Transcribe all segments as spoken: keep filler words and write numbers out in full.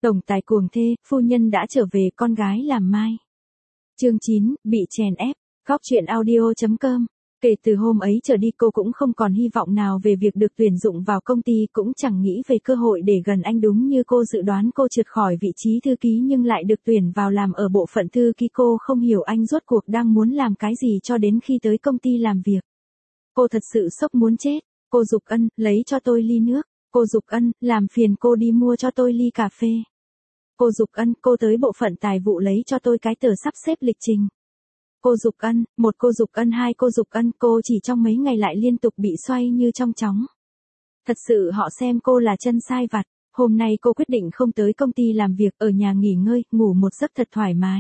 Tổng tài cuồng thê, phu nhân đã trở về, con gái làm mai. Chương chín, bị chèn ép. Góc truyện audio chấm com. Kể từ hôm ấy trở đi cô cũng không còn hy vọng nào về việc được tuyển dụng vào công ty, cũng chẳng nghĩ về cơ hội để gần anh. Đúng như cô dự đoán, cô trượt khỏi vị trí thư ký nhưng lại được tuyển vào làm ở bộ phận thư ký. Cô không hiểu anh rốt cuộc đang muốn làm cái gì cho đến khi tới công ty làm việc. Cô thật sự sốc muốn chết. Cô Dục Ân, lấy cho tôi ly nước. Cô Dục Ân, làm phiền cô đi mua cho tôi ly cà phê. Cô Dục Ân, cô tới bộ phận tài vụ lấy cho tôi cái tờ sắp xếp lịch trình. Cô Dục Ân, một cô Dục Ân, hai cô Dục Ân, cô chỉ trong mấy ngày lại liên tục bị xoay như trong chóng. Thật sự họ xem cô là chân sai vặt. Hôm nay cô quyết định không tới công ty làm việc, ở nhà nghỉ ngơi, ngủ một giấc thật thoải mái.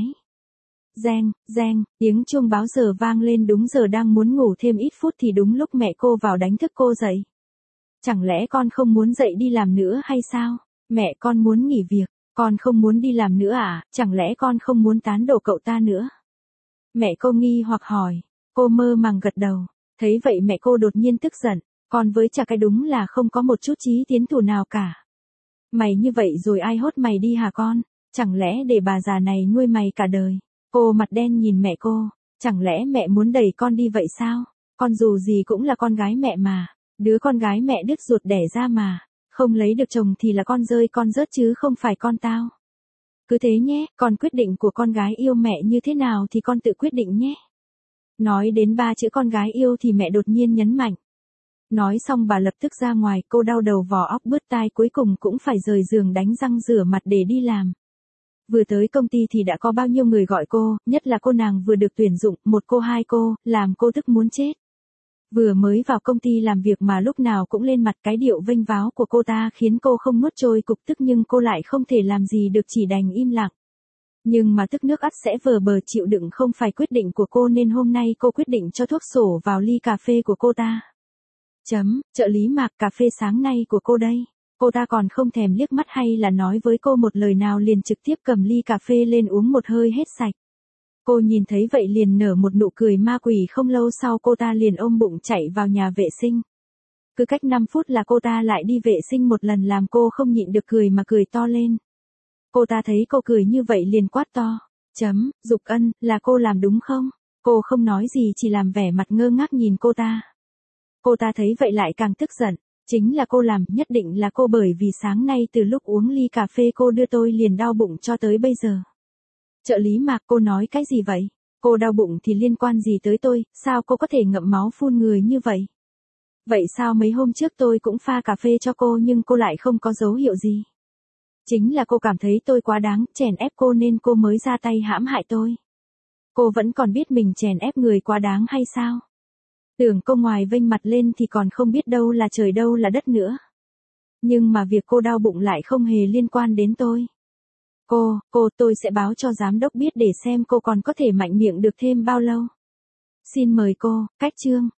Reng, reng, tiếng chuông báo giờ vang lên đúng giờ, đang muốn ngủ thêm ít phút thì đúng lúc mẹ cô vào đánh thức cô dậy. Chẳng lẽ con không muốn dậy đi làm nữa hay sao? Mẹ, con muốn nghỉ việc. Con không muốn đi làm nữa à? Chẳng lẽ con không muốn tán đổ cậu ta nữa? Mẹ cô nghi hoặc hỏi. Cô mơ màng gật đầu. Thấy vậy mẹ cô đột nhiên tức giận. Con với chả cái đúng là không có một chút chí tiến thủ nào cả. Mày như vậy rồi ai hốt mày đi hả con? Chẳng lẽ để bà già này nuôi mày cả đời? Cô mặt đen nhìn mẹ cô. Chẳng lẽ mẹ muốn đẩy con đi vậy sao? Con dù gì cũng là con gái mẹ mà. Đứa con gái mẹ đứt ruột đẻ ra mà. Không lấy được chồng thì là con rơi con rớt chứ không phải con tao. Cứ thế nhé, con quyết định của con gái yêu mẹ như thế nào thì con tự quyết định nhé. Nói đến ba chữ con gái yêu thì mẹ đột nhiên nhấn mạnh. Nói xong bà lập tức ra ngoài, cô đau đầu vò óc bứt tai, cuối cùng cũng phải rời giường đánh răng rửa mặt để đi làm. Vừa tới công ty thì đã có bao nhiêu người gọi cô, nhất là cô nàng vừa được tuyển dụng, một cô hai cô, làm cô tức muốn chết. Vừa mới vào công ty làm việc mà lúc nào cũng lên mặt, cái điệu vênh váo của cô ta khiến cô không nuốt trôi cục tức, nhưng cô lại không thể làm gì được, chỉ đành im lặng. Nhưng mà tức nước ắt sẽ vờ bờ chịu đựng không phải quyết định của cô, nên hôm nay cô quyết định cho thuốc sổ vào ly cà phê của cô ta. Chấm, trợ lý Mạc, cà phê sáng nay của cô đây. Cô ta còn không thèm liếc mắt hay là nói với cô một lời nào, liền trực tiếp cầm ly cà phê lên uống một hơi hết sạch. Cô nhìn thấy vậy liền nở một nụ cười ma quỷ, không lâu sau cô ta liền ôm bụng chạy vào nhà vệ sinh. Cứ cách năm phút là cô ta lại đi vệ sinh một lần, làm cô không nhịn được cười mà cười to lên. Cô ta thấy cô cười như vậy liền quát to. Chấm, Dục Ân, là cô làm đúng không? Cô không nói gì, chỉ làm vẻ mặt ngơ ngác nhìn cô ta. Cô ta thấy vậy lại càng tức giận. Chính là cô làm, nhất định là cô, bởi vì sáng nay từ lúc uống ly cà phê cô đưa tôi liền đau bụng cho tới bây giờ. Trợ lý Mạc, cô nói cái gì vậy? Cô đau bụng thì liên quan gì tới tôi, sao cô có thể ngậm máu phun người như vậy? Vậy sao mấy hôm trước tôi cũng pha cà phê cho cô nhưng cô lại không có dấu hiệu gì? Chính là cô cảm thấy tôi quá đáng, chèn ép cô nên cô mới ra tay hãm hại tôi. Cô vẫn còn biết mình chèn ép người quá đáng hay sao? Tưởng cô ngoài vênh mặt lên thì còn không biết đâu là trời đâu là đất nữa. Nhưng mà việc cô đau bụng lại không hề liên quan đến tôi. Cô, cô, tôi sẽ báo cho giám đốc biết để xem cô còn có thể mạnh miệng được thêm bao lâu. Xin mời cô, cách chương.